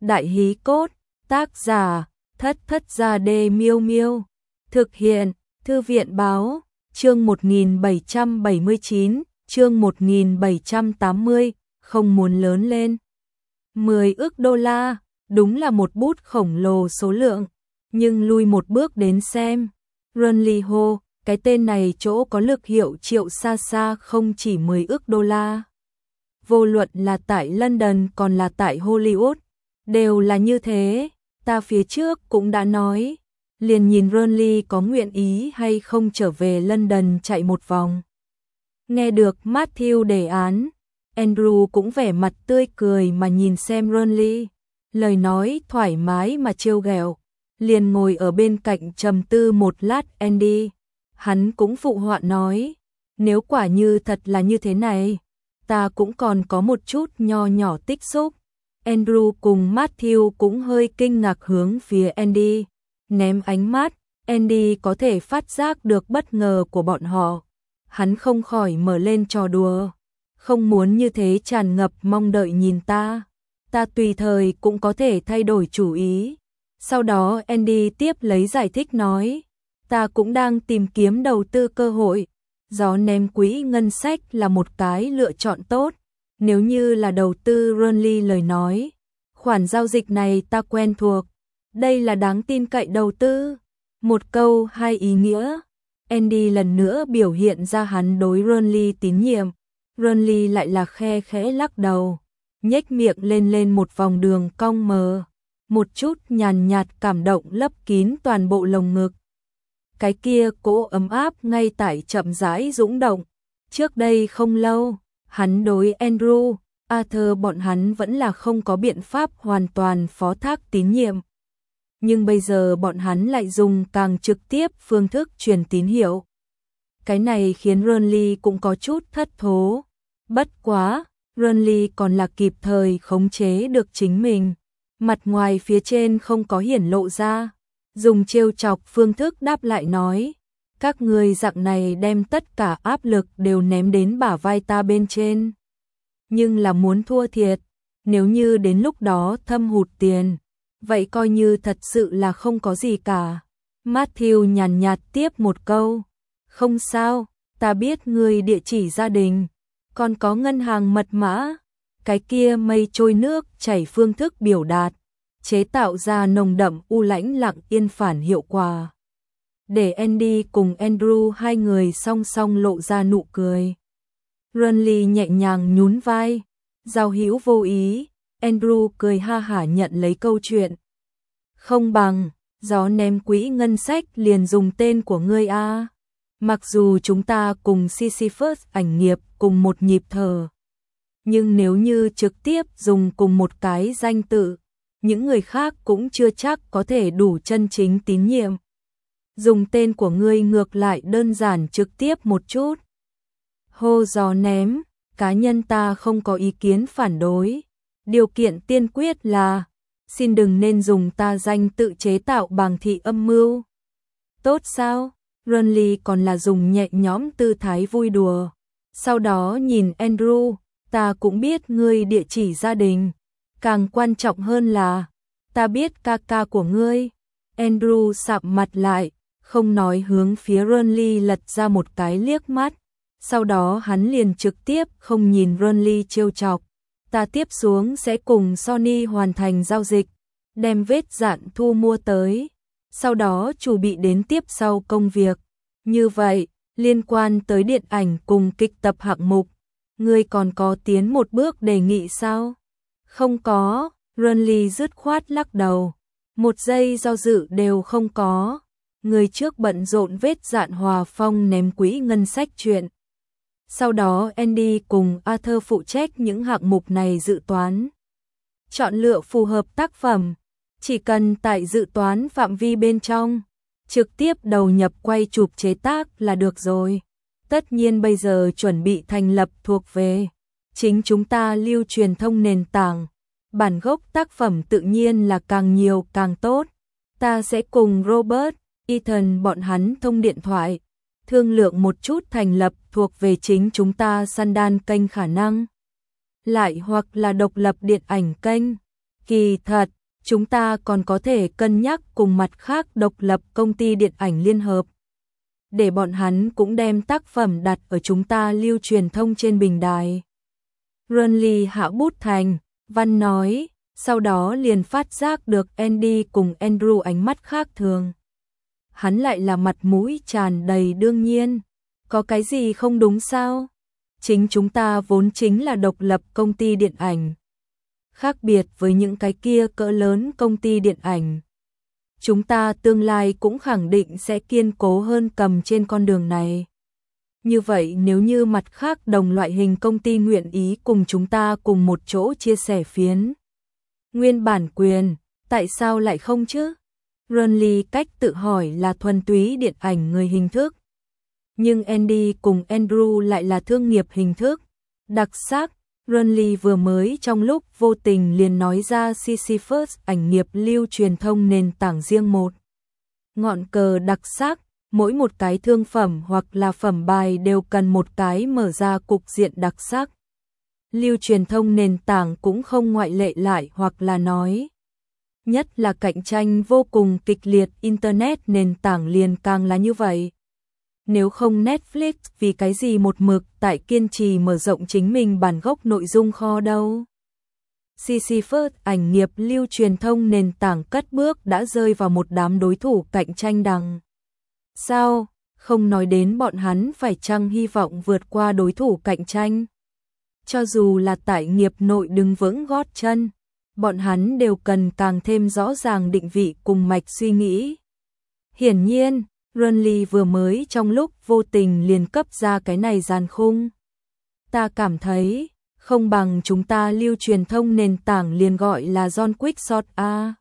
Đại hí cốt, tác giả, Thất Thất Gia Đê Miêu Miêu. Thực hiện, Thư viện báo, chương 1779, chương 1780, không muốn lớn lên. 10 ức đô la, đúng là một bút khổng lồ số lượng, nhưng lui một bước đến xem. Runly Ho, cái tên này chỗ có lực hiệu triệu xa xa không chỉ 10 ức đô la. Vô luận là tại London còn là tại Hollywood, đều là như thế, ta phía trước cũng đã nói, liền nhìn Runly có nguyện ý hay không trở về London chạy một vòng. Nghe được Matthew đề án, Andrew cũng vẻ mặt tươi cười mà nhìn xem Runly, lời nói thoải mái mà trêu ghẹo, liền ngồi ở bên cạnh trầm tư một lát. Andy, hắn cũng phụ họa nói, nếu quả như thật là như thế này, ta cũng còn có một chút nho nhỏ tích xúc. Andrew cùng Matthew cũng hơi kinh ngạc hướng phía Andy, ném ánh mắt. Andy có thể phát giác được bất ngờ của bọn họ, hắn không khỏi mở lên trò đùa, không muốn như thế tràn ngập mong đợi nhìn ta tùy thời cũng có thể thay đổi chủ ý. Sau đó Andy tiếp lấy giải thích nói, ta cũng đang tìm kiếm đầu tư cơ hội, gió ném quỹ ngân sách là một cái lựa chọn tốt. Nếu như là đầu tư Runly lời nói, khoản giao dịch này ta quen thuộc, đây là đáng tin cậy đầu tư. Một câu hai ý nghĩa, Andy lần nữa biểu hiện ra hắn đối Runly tín nhiệm. Runly lại là khe khẽ lắc đầu, nhếch miệng lên một vòng đường cong mờ, một chút nhàn nhạt cảm động lấp kín toàn bộ lồng ngực. Cái kia cỗ ấm áp ngay tại chậm rãi dũng động. Trước đây không lâu, hắn đối Andrew, Arthur bọn hắn vẫn là không có biện pháp hoàn toàn phó thác tín nhiệm. Nhưng bây giờ bọn hắn lại dùng càng trực tiếp phương thức truyền tín hiệu. Cái này khiến Runly cũng có chút thất thố. Bất quá, Runly còn là kịp thời khống chế được chính mình. Mặt ngoài phía trên không có hiển lộ ra. Dùng trêu chọc phương thức đáp lại nói, các người dạng này đem tất cả áp lực đều ném đến bả vai ta bên trên. Nhưng là muốn thua thiệt, nếu như đến lúc đó thâm hụt tiền, vậy coi như thật sự là không có gì cả. Matthew nhàn nhạt tiếp một câu, không sao, ta biết người địa chỉ gia đình, còn có ngân hàng mật mã, cái kia mây trôi nước chảy phương thức biểu đạt, chế tạo ra nồng đậm u lãnh lặng yên phản hiệu quả. Để Andy cùng Andrew hai người song song lộ ra nụ cười. Runly nhẹ nhàng nhún vai, giao hữu vô ý, Andrew cười ha hả nhận lấy câu chuyện. Không bằng, gió ném quỹ ngân sách liền dùng tên của ngươi a. Mặc dù chúng ta cùng Sisyphus ảnh nghiệp cùng một nhịp thở, nhưng nếu như trực tiếp dùng cùng một cái danh tự, những người khác cũng chưa chắc có thể đủ chân chính tín nhiệm. Dùng tên của ngươi ngược lại đơn giản trực tiếp một chút. Hô gió ném, cá nhân ta không có ý kiến phản đối. Điều kiện tiên quyết là, xin đừng nên dùng ta danh tự chế tạo bàng thị âm mưu. Tốt sao? Runly còn là dùng nhẹ nhõm tư thái vui đùa. Sau đó nhìn Andrew, ta cũng biết ngươi địa chỉ gia đình. Càng quan trọng hơn là, ta biết ca ca của ngươi. Andrew sạm mặt lại, không nói hướng phía Runly lật ra một cái liếc mắt. Sau đó hắn liền trực tiếp không nhìn Runly trêu chọc. Ta tiếp xuống sẽ cùng Sony hoàn thành giao dịch, đem vết dạn thu mua tới. Sau đó chuẩn bị đến tiếp sau công việc. Như vậy, liên quan tới điện ảnh cùng kịch tập hạng mục, ngươi còn có tiến một bước đề nghị sao? Không có, Runly dứt khoát lắc đầu. Một giây do dự đều không có. Người trước bận rộn vết dạn hòa phong ném quỹ ngân sách chuyện. Sau đó Andy cùng Arthur phụ trách những hạng mục này dự toán. Chọn lựa phù hợp tác phẩm, chỉ cần tại dự toán phạm vi bên trong, trực tiếp đầu nhập quay chụp chế tác là được rồi. Tất nhiên bây giờ chuẩn bị thành lập thuộc về chính chúng ta lưu truyền thông nền tảng. Bản gốc tác phẩm tự nhiên là càng nhiều càng tốt. Ta sẽ cùng Robert, Ethan bọn hắn thông điện thoại, thương lượng một chút thành lập thuộc về chính chúng ta Sundance kênh khả năng. Lại hoặc là độc lập điện ảnh kênh. Kỳ thật, chúng ta còn có thể cân nhắc cùng mặt khác độc lập công ty điện ảnh liên hợp, để bọn hắn cũng đem tác phẩm đặt ở chúng ta lưu truyền thông trên bình đài. Renly hạ bút thành văn nói, sau đó liền phát giác được Andy cùng Andrew ánh mắt khác thường. Hắn lại là mặt mũi tràn đầy đương nhiên. Có cái gì không đúng sao? Chính chúng ta vốn chính là độc lập công ty điện ảnh. Khác biệt với những cái kia cỡ lớn công ty điện ảnh. Chúng ta tương lai cũng khẳng định sẽ kiên cố hơn cầm trên con đường này. Như vậy nếu như mặt khác đồng loại hình công ty nguyện ý cùng chúng ta cùng một chỗ chia sẻ phiến nguyên bản quyền, tại sao lại không chứ? Renly cách tự hỏi là thuần túy điện ảnh người hình thức. Nhưng Andy cùng Andrew lại là thương nghiệp hình thức. Đặc sắc, Renly vừa mới trong lúc vô tình liền nói ra Sisyphus ảnh nghiệp lưu truyền thông nền tảng riêng một. Ngọn cờ đặc sắc, mỗi một cái thương phẩm hoặc là phẩm bài đều cần một cái mở ra cục diện đặc sắc. Lưu truyền thông nền tảng cũng không ngoại lệ lại hoặc là nói. Nhất là cạnh tranh vô cùng kịch liệt Internet nền tảng liền càng là như vậy. Nếu không Netflix vì cái gì một mực tại kiên trì mở rộng chính mình bản gốc nội dung kho đâu. Sisyphus ảnh nghiệp lưu truyền thông nền tảng cất bước đã rơi vào một đám đối thủ cạnh tranh đằng. Sao, không nói đến bọn hắn phải chăng hy vọng vượt qua đối thủ cạnh tranh. Cho dù là tại nghiệp nội đứng vững gót chân, bọn hắn đều cần càng thêm rõ ràng định vị cùng mạch suy nghĩ. Hiển nhiên, Renly vừa mới trong lúc vô tình liền cấp ra cái này dàn khung. Ta cảm thấy, không bằng chúng ta lưu truyền thông nền tảng liền gọi là John Quickshot a.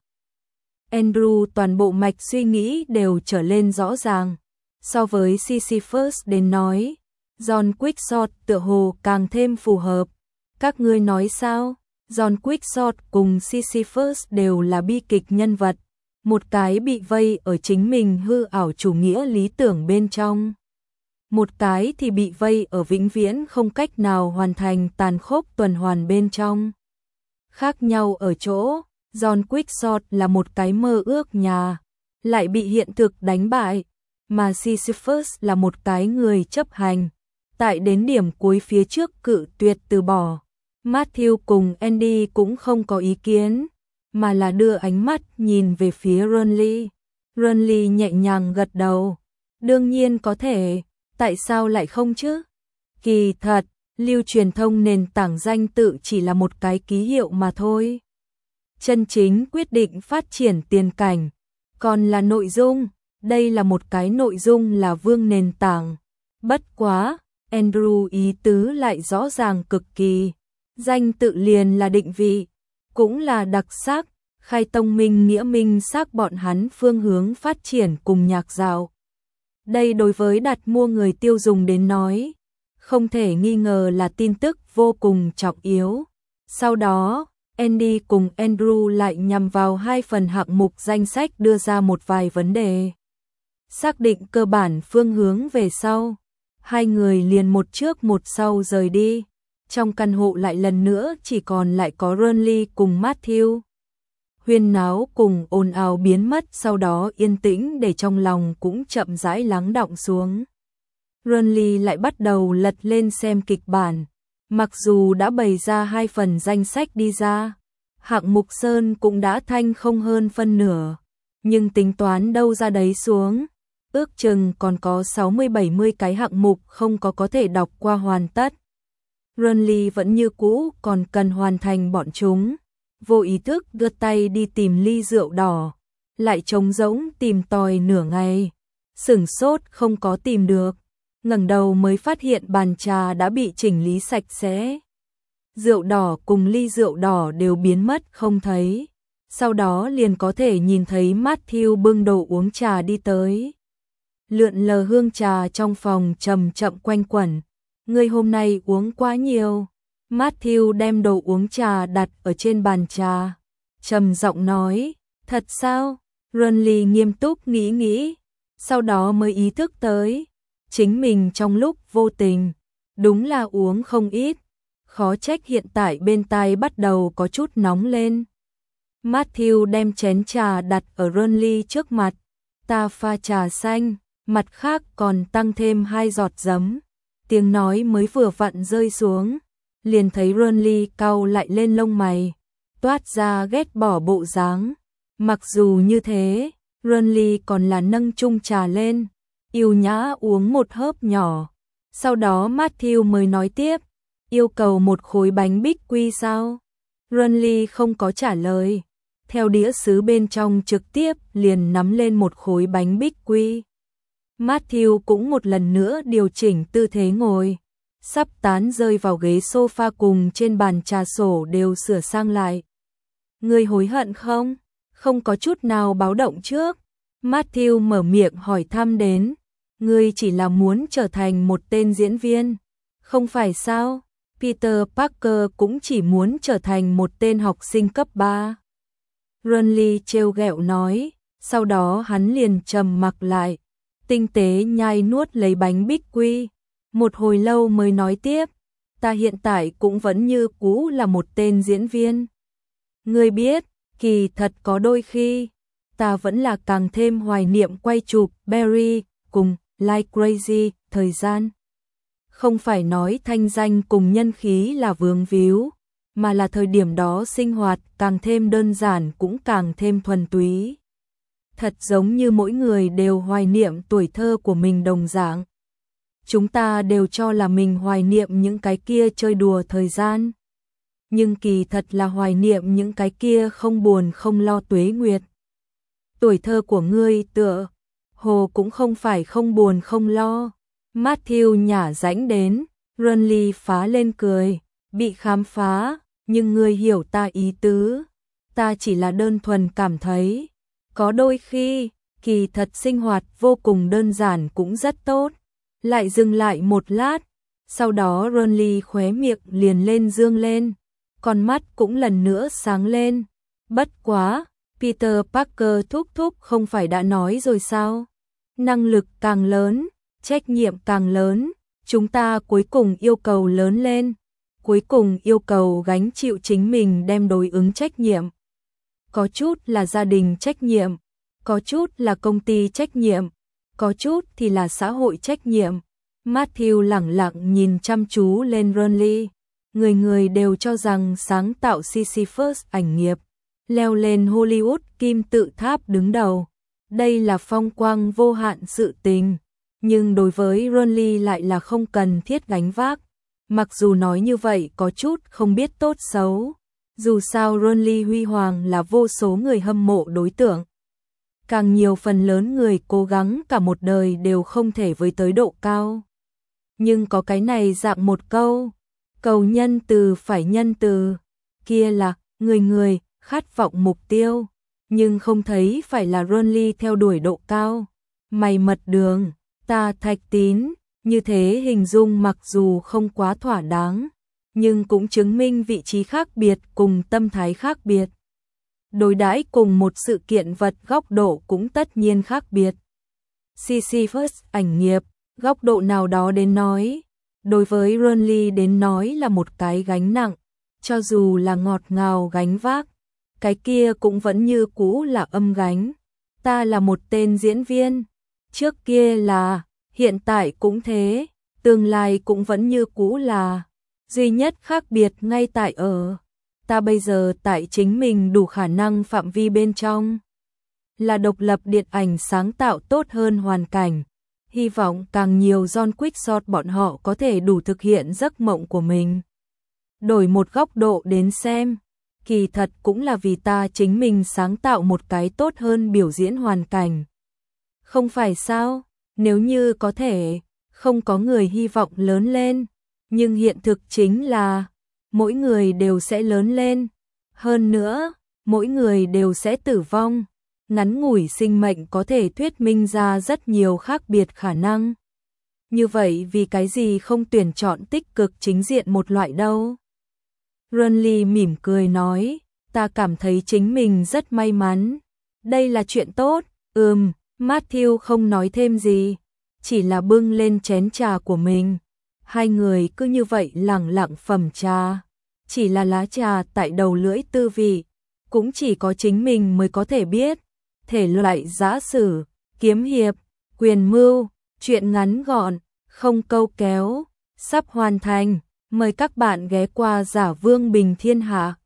Andrew toàn bộ mạch suy nghĩ đều trở lên rõ ràng. So với Sisyphus đến nói, John Quickshot tựa hồ càng thêm phù hợp. Các ngươi nói sao? John Quickshot cùng Sisyphus đều là bi kịch nhân vật. Một cái bị vây ở chính mình hư ảo chủ nghĩa lý tưởng bên trong. Một cái thì bị vây ở vĩnh viễn không cách nào hoàn thành tàn khốc tuần hoàn bên trong. Khác nhau ở chỗ, John Quickshot là một cái mơ ước nhà, lại bị hiện thực đánh bại, mà Sisyphus là một cái người chấp hành, tại đến điểm cuối phía trước cự tuyệt từ bỏ. Matthew cùng Andy cũng không có ý kiến, mà là đưa ánh mắt nhìn về phía Renly. Renly nhẹ nhàng gật đầu. Đương nhiên có thể, tại sao lại không chứ? Kỳ thật, lưu truyền thông nền tảng danh tự chỉ là một cái ký hiệu mà thôi. Chân chính quyết định phát triển tiền cảnh, còn là nội dung, đây là một cái nội dung là vương nền tảng. Bất quá, Andrew ý tứ lại rõ ràng cực kỳ. Danh tự liền là định vị, cũng là đặc sắc, khai tông minh nghĩa minh xác bọn hắn phương hướng phát triển cùng nhạc dạo. Đây đối với đặt mua người tiêu dùng đến nói, không thể nghi ngờ là tin tức vô cùng trọng yếu. Sau đó, Andy cùng Andrew lại nhằm vào hai phần hạng mục danh sách đưa ra một vài vấn đề. Xác định cơ bản phương hướng về sau, hai người liền một trước một sau rời đi. Trong căn hộ lại lần nữa chỉ còn lại có Renly cùng Matthew. Huyên náo cùng ồn ào biến mất, sau đó yên tĩnh để trong lòng cũng chậm rãi lắng đọng xuống. Renly lại bắt đầu lật lên xem kịch bản. Mặc dù đã bày ra hai phần danh sách đi ra, hạng mục Sơn cũng đã thanh không hơn phân nửa, nhưng tính toán đâu ra đấy xuống. Ước chừng còn có 60-70 cái hạng mục không có thể đọc qua hoàn tất. Renly vẫn như cũ còn cần hoàn thành bọn chúng. Vô ý thức đưa tay đi tìm ly rượu đỏ, lại trống rỗng tìm tòi nửa ngày, sửng sốt không có tìm được, ngẩng đầu mới phát hiện bàn trà đã bị chỉnh lý sạch sẽ. Rượu đỏ cùng ly rượu đỏ đều biến mất không thấy, sau đó liền có thể nhìn thấy Matthew bưng đồ uống trà đi tới. Lượn lờ hương trà trong phòng chậm chậm quanh quẩn. Ngươi hôm nay uống quá nhiều. Matthew đem đồ uống trà đặt ở trên bàn trà, trầm giọng nói, thật sao? Renly nghiêm túc nghĩ, sau đó mới ý thức tới, chính mình trong lúc vô tình, đúng là uống không ít, khó trách hiện tại bên tai bắt đầu có chút nóng lên. Matthew đem chén trà đặt ở Ronly trước mặt. Ta pha trà xanh, mặt khác còn tăng thêm 2 giọt giấm. Tiếng nói mới vừa vặn rơi xuống, liền thấy Ronly cau lại lên lông mày, toát ra ghét bỏ bộ dáng. Mặc dù như thế, Ronly còn là nâng chung trà lên, yêu nhã uống một hớp nhỏ. Sau đó Matthew mới nói tiếp, yêu cầu một khối bánh bích quy sao? Ronly không có trả lời, theo đĩa sứ bên trong trực tiếp liền nắm lên một khối bánh bích quy. Matthew cũng một lần nữa điều chỉnh tư thế ngồi, sắp tán rơi vào ghế sofa cùng trên bàn trà sổ đều sửa sang lại. Ngươi hối hận không? Không có chút nào báo động trước. Matthew mở miệng hỏi thăm đến, ngươi chỉ là muốn trở thành một tên diễn viên, không phải sao? Peter Parker cũng chỉ muốn trở thành một tên học sinh cấp 3. Ronly trêu ghẹo nói, sau đó hắn liền trầm mặc lại, tinh tế nhai nuốt lấy bánh bích quy. Một hồi lâu mới nói tiếp, ta hiện tại cũng vẫn như cũ là một tên diễn viên. Ngươi biết, kỳ thật có đôi khi, ta vẫn là càng thêm hoài niệm quay chụp Barry cùng Like Crazy thời gian. Không phải nói thanh danh cùng nhân khí là vướng víu, mà là thời điểm đó sinh hoạt càng thêm đơn giản cũng càng thêm thuần túy. Thật giống như mỗi người đều hoài niệm tuổi thơ của mình đồng dạng. Chúng ta đều cho là mình hoài niệm những cái kia chơi đùa thời gian. Nhưng kỳ thật là hoài niệm những cái kia không buồn không lo tuế nguyệt. Tuổi thơ của ngươi tựa hồ cũng không phải không buồn không lo. Matthew nhả rãnh đến, Ronly phá lên cười, bị khám phá, nhưng ngươi hiểu ta ý tứ. Ta chỉ là đơn thuần cảm thấy, có đôi khi, kỳ thật sinh hoạt vô cùng đơn giản cũng rất tốt. Lại dừng lại một lát, sau đó Ronly khóe miệng liền lên dương lên, con mắt cũng lần nữa sáng lên. Bất quá, Peter Parker thúc thúc không phải đã nói rồi sao? Năng lực càng lớn, trách nhiệm càng lớn, chúng ta cuối cùng yêu cầu lớn lên, cuối cùng yêu cầu gánh chịu chính mình đem đối ứng trách nhiệm. Có chút là gia đình trách nhiệm, có chút là công ty trách nhiệm, có chút thì là xã hội trách nhiệm. Matthew lẳng lặng nhìn chăm chú lên Ronly. Người người đều cho rằng sáng tạo Sisyphus ảnh nghiệp, leo lên Hollywood kim tự tháp đứng đầu. Đây là phong quang vô hạn sự tình. Nhưng đối với Ronly lại là không cần thiết gánh vác. Mặc dù nói như vậy có chút không biết tốt xấu. Dù sao Ronly huy hoàng là vô số người hâm mộ đối tượng. Càng nhiều phần lớn người cố gắng cả một đời đều không thể với tới độ cao. Nhưng có cái này dạng một câu, cầu nhân từ phải nhân từ, kia là người người khát vọng mục tiêu, nhưng không thấy phải là Ronly theo đuổi độ cao. Mày mật đường, ta Thạch Tín, như thế hình dung mặc dù không quá thỏa đáng, nhưng cũng chứng minh vị trí khác biệt cùng tâm thái khác biệt. Đối đãi cùng một sự kiện vật góc độ cũng tất nhiên khác biệt. Sisyphus ảnh nghiệp, góc độ nào đó đến nói, đối với Ronly đến nói là một cái gánh nặng, cho dù là ngọt ngào gánh vác, cái kia cũng vẫn như cũ là âm gánh. Ta là một tên diễn viên, trước kia là, hiện tại cũng thế, tương lai cũng vẫn như cũ là, duy nhất khác biệt ngay tại ở, ta bây giờ tại chính mình đủ khả năng phạm vi bên trong, là độc lập điện ảnh sáng tạo tốt hơn hoàn cảnh. Hy vọng càng nhiều John Quickshot bọn họ có thể đủ thực hiện giấc mộng của mình. Đổi một góc độ đến xem, kỳ thật cũng là vì ta chính mình sáng tạo một cái tốt hơn biểu diễn hoàn cảnh. Không phải sao, nếu như có thể, không có người hy vọng lớn lên, nhưng hiện thực chính là, mỗi người đều sẽ lớn lên. Hơn nữa, mỗi người đều sẽ tử vong. Ngắn ngủi sinh mệnh có thể thuyết minh ra rất nhiều khác biệt khả năng. Như vậy vì cái gì không tuyển chọn tích cực chính diện một loại đâu? Ronly mỉm cười nói, ta cảm thấy chính mình rất may mắn. Đây là chuyện tốt. Matthew không nói thêm gì, chỉ là bưng lên chén trà của mình. Hai người cứ như vậy lẳng lặng phẩm trà. Chỉ là lá trà tại đầu lưỡi tư vị, cũng chỉ có chính mình mới có thể biết. Thể loại giã sử, kiếm hiệp, quyền mưu, truyện ngắn gọn, không câu kéo, sắp hoàn thành. Mời các bạn ghé qua Giả Vương Bình Thiên Hạ.